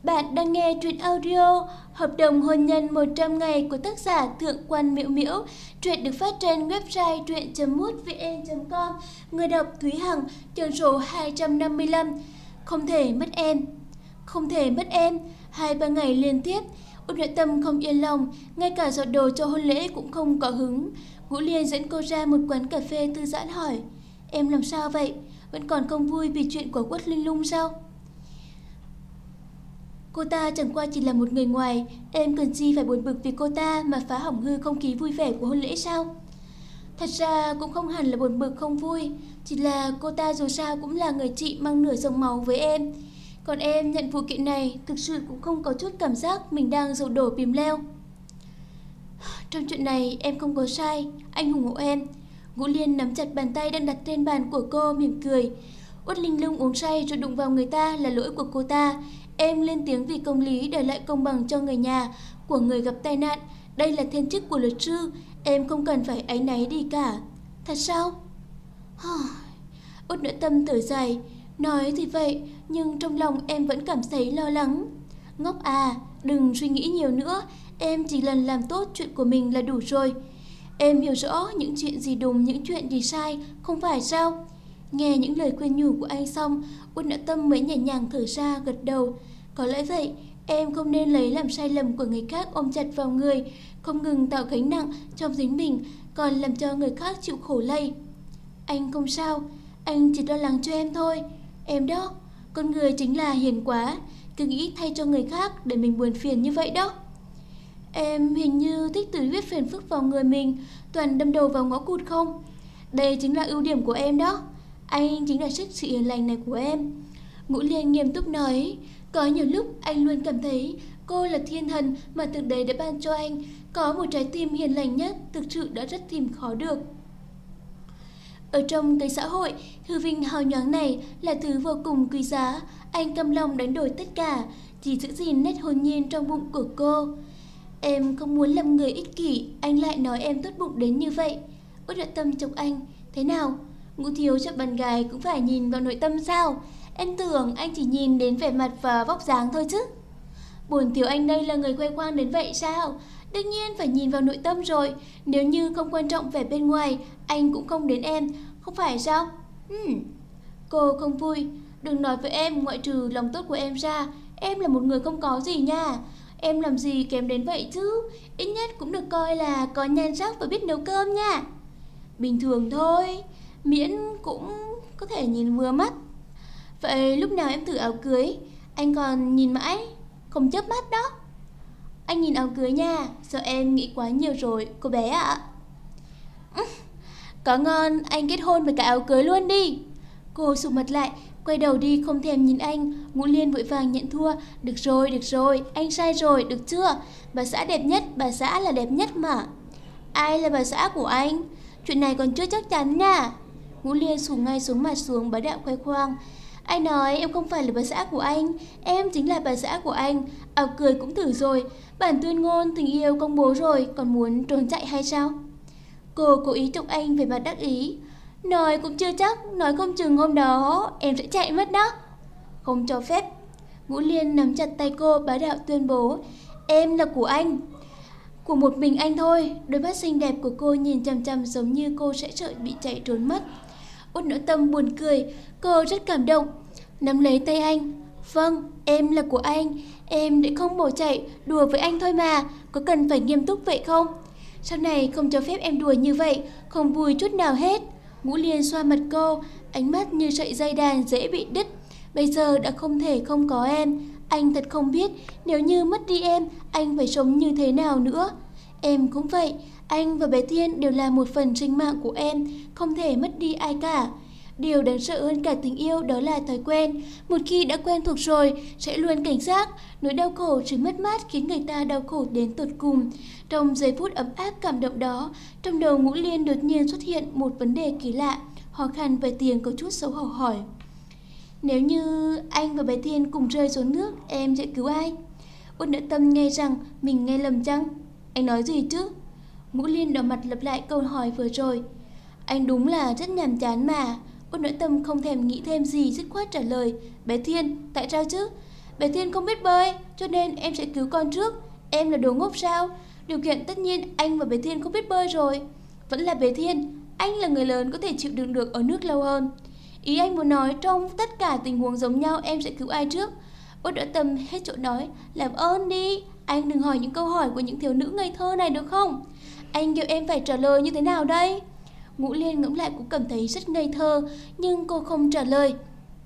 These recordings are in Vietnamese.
Bạn đang nghe truyện audio Hợp đồng hôn nhân 100 ngày của tác giả Thượng Quan Miễu Miễu. Truyện được phát trên website truyện.mútvn.com. Người đọc Thúy Hằng, chương số 255. Không thể mất em. Không thể mất em. 2-3 ngày liên tiếp, Út Nội Tâm không yên lòng, ngay cả giọt đồ cho hôn lễ cũng không có hứng. Ngũ Liên dẫn cô ra một quán cà phê thư giãn hỏi: Em làm sao vậy? Vẫn còn không vui vì chuyện của Quất Linh Lung sao? Cô ta chẳng qua chỉ là một người ngoài, em cần gì phải buồn bực vì cô ta mà phá hỏng hư không khí vui vẻ của hôn lễ sao? Thật ra cũng không hẳn là buồn bực không vui, chỉ là cô ta dù sao cũng là người chị mang nửa dòng máu với em. Còn em nhận vụ kiện này thực sự cũng không có chút cảm giác mình đang dầu đổ bìm leo. Trong chuyện này em không có sai, anh ủng hộ em. Ngũ Liên nắm chặt bàn tay đang đặt trên bàn của cô, mỉm cười. Uất Linh Lung uống say rồi đụng vào người ta là lỗi của cô ta. Em lên tiếng vì công lý để lại công bằng cho người nhà của người gặp tai nạn. Đây là thiên chức của luật sư, em không cần phải áy náy đi cả. Thật sao? Út Nội Tâm thở dài. Nói thì vậy, nhưng trong lòng em vẫn cảm thấy lo lắng. Ngốc à, đừng suy nghĩ nhiều nữa. Em chỉ lần làm tốt chuyện của mình là đủ rồi. Em hiểu rõ những chuyện gì đúng, những chuyện gì sai, không phải sao? Nghe những lời khuyên nhủ của anh xong, Út Nội Tâm mới nhẹ nhàng thở ra, gật đầu. Có lẽ vậy, em không nên lấy làm sai lầm của người khác ôm chặt vào người, không ngừng tạo gánh nặng trong chính mình, còn làm cho người khác chịu khổ lây. Anh không sao, anh chỉ lo lắng cho em thôi. Em đó, con người chính là hiền quá, cứ nghĩ thay cho người khác để mình buồn phiền như vậy đó. Em hình như thích tự huyết phiền phức vào người mình, toàn đâm đầu vào ngõ cụt không? Đây chính là ưu điểm của em đó. Anh chính là sức sự hiền lành này của em. Ngũ Liên nghiêm túc nói. Có nhiều lúc anh luôn cảm thấy cô là thiên thần mà từ đấy đã ban cho anh. Có một trái tim hiền lành nhất thực sự đã rất tìm khó được. Ở trong cái xã hội, hư vinh hào nhoáng này là thứ vô cùng quý giá. Anh cam lòng đánh đổi tất cả, chỉ giữ gìn nét hồn nhiên trong bụng của cô. Em không muốn làm người ích kỷ, anh lại nói em tốt bụng đến như vậy. Út Nội Tâm chọc anh. Thế nào? Ngũ thiếu cho bạn gái cũng phải nhìn vào nội tâm sao? Em tưởng anh chỉ nhìn đến vẻ mặt và vóc dáng thôi chứ. Bổn thiếu anh đây là người khoe khoang đến vậy sao? Đương nhiên phải nhìn vào nội tâm rồi. Nếu như không quan trọng vẻ bên ngoài, anh cũng không đến em, không phải sao? Cô không vui. Đừng nói với em, ngoại trừ lòng tốt của em ra, em là một người không có gì nha. Em làm gì kém đến vậy chứ? Ít nhất cũng được coi là có nhan sắc và biết nấu cơm nha. Bình thường thôi, miễn cũng có thể nhìn vừa mắt. Vậy lúc nào em thử áo cưới? Anh còn nhìn mãi, không chớp mắt đó. Anh nhìn áo cưới nha, sợ em nghĩ quá nhiều rồi, cô bé ạ. Có ngon, anh kết hôn với cả áo cưới luôn đi. Cô sụ mặt lại, quay đầu đi không thèm nhìn anh. Ngũ Liên vội vàng nhận thua. Được rồi, anh sai rồi, được chưa? Bà xã đẹp nhất, bà xã là đẹp nhất mà. Ai là bà xã của anh? Chuyện này còn chưa chắc chắn nha. Ngũ Liên sụ ngay xuống mặt xuống, bá đạo khoe khoang. Anh nói em không phải là bà xã của anh, em chính là bà xã của anh. Áo cười cũng thử rồi, bản tuyên ngôn tình yêu công bố rồi, còn muốn trốn chạy hay sao? Cô cố ý chọc anh về mặt đắc ý. Nói cũng chưa chắc, nói không chừng hôm đó em sẽ chạy mất đó. Không cho phép. Ngũ Liên nắm chặt tay cô, bá đạo tuyên bố. Em là của anh, của một mình anh thôi. Đôi mắt xinh đẹp của cô nhìn chằm chằm giống như cô sẽ sợ bị chạy trốn mất. Út Nội Tâm buồn cười, cô rất cảm động, nắm lấy tay anh. Vâng, em là của anh, em để không bỏ chạy, đùa với anh thôi mà, có cần phải nghiêm túc vậy không? Sau này không cho phép em đùa như vậy, không vui chút nào hết. Ngũ Liên xoa mặt cô, ánh mắt như sợi dây đàn dễ bị đứt. Bây giờ đã không thể không có em, anh thật không biết nếu như mất đi em, anh phải sống như thế nào nữa. Em cũng vậy, anh và bé Thiên đều là một phần sinh mạng của em, không thể mất đi ai cả. Điều đáng sợ hơn cả tình yêu đó là thói quen. Một khi đã quen thuộc rồi, sẽ luôn cảnh giác. Nỗi đau khổ, sự mất mát khiến người ta đau khổ đến tột cùng. Trong giây phút ấm áp cảm động đó, trong đầu Ngũ Liên đột nhiên xuất hiện một vấn đề kỳ lạ. Khó khăn vài tiếng có chút xấu hổ hỏi. Nếu như anh và bé Thiên cùng rơi xuống nước, em sẽ cứu ai? Út Nội Tâm nghe rằng mình nghe lầm chăng? Anh nói gì chứ? Ngũ Liên đỏ mặt lặp lại câu hỏi vừa rồi. Anh đúng là rất nhàm chán mà. Út Nội Tâm không thèm nghĩ thêm gì, dứt khoát trả lời. Bé Thiên, tại sao chứ? Bé Thiên không biết bơi, cho nên em sẽ cứu con trước. Em là đồ ngốc sao? Điều kiện tất nhiên anh và bé Thiên không biết bơi rồi. Vẫn là bé Thiên, anh là người lớn có thể chịu đựng được ở nước lâu hơn. Ý anh muốn nói trong tất cả tình huống giống nhau em sẽ cứu ai trước? Út Noãn Tâm hết chỗ nói. Làm ơn đi, anh đừng hỏi những câu hỏi của những thiếu nữ ngây thơ này được không? Anh kêu em phải trả lời như thế nào đây? Ngũ Liên ngẫm lại cũng cảm thấy rất ngây thơ, nhưng cô không trả lời.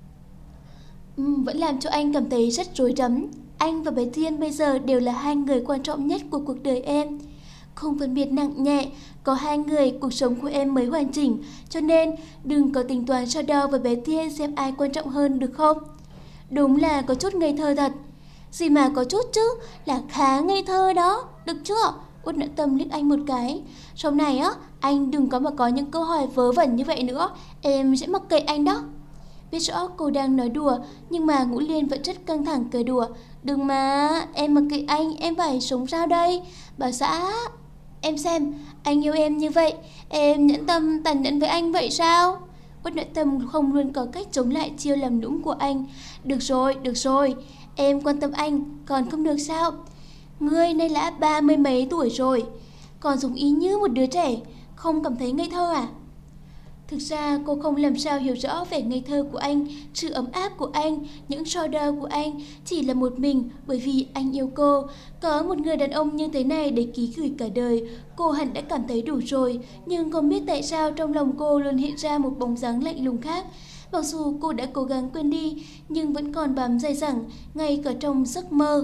Vẫn làm cho anh cảm thấy rất rối rắm. Anh và bé Thiên bây giờ đều là hai người quan trọng nhất của cuộc đời em. Không phân biệt nặng nhẹ, có hai người cuộc sống của em mới hoàn chỉnh, cho nên đừng có tính toán so đo với bé Thiên xem ai quan trọng hơn được không? Đúng là có chút ngây thơ thật. Gì mà có chút chứ, là khá ngây thơ đó, được chưa? Út Noãn Tâm liếc anh một cái. Sau này á, anh đừng có mà có những câu hỏi vớ vẩn như vậy nữa, em sẽ mặc kệ anh đó. Biết rõ cô đang nói đùa, nhưng mà Ngũ Liên vẫn rất căng thẳng cười đùa. Đừng mà, em mặc kệ anh, em phải sống sao đây? Bà xã, em xem, anh yêu em như vậy, em nhẫn tâm tàn nhẫn với anh vậy sao? Út Noãn Tâm không luôn có cách chống lại chiêu làm nũng của anh. Được rồi, em quan tâm anh, còn không được sao? Ngươi nay đã 30 mấy tuổi rồi, còn giống ý như một đứa trẻ, không cảm thấy ngây thơ à? Thực ra cô không làm sao hiểu rõ vẻ ngây thơ của anh, sự ấm áp của anh, những so đo của anh, chỉ là một mình bởi vì anh yêu cô. Có một người đàn ông như thế này để ký gửi cả đời, cô hẳn đã cảm thấy đủ rồi, nhưng không biết tại sao trong lòng cô luôn hiện ra một bóng dáng lạnh lùng khác. Mặc dù cô đã cố gắng quên đi, nhưng vẫn còn bám dai dẳng, ngay cả trong giấc mơ.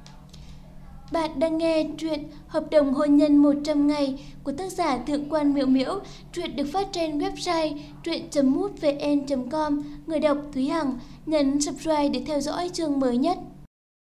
Bạn đang nghe truyện Hợp đồng hôn nhân 100 ngày của tác giả Thượng quan Miễu Miễu. Truyện được phát trên website truyện.mútvn.com. Người đọc Thúy Hằng. Nhấn subscribe để theo dõi chương mới nhất.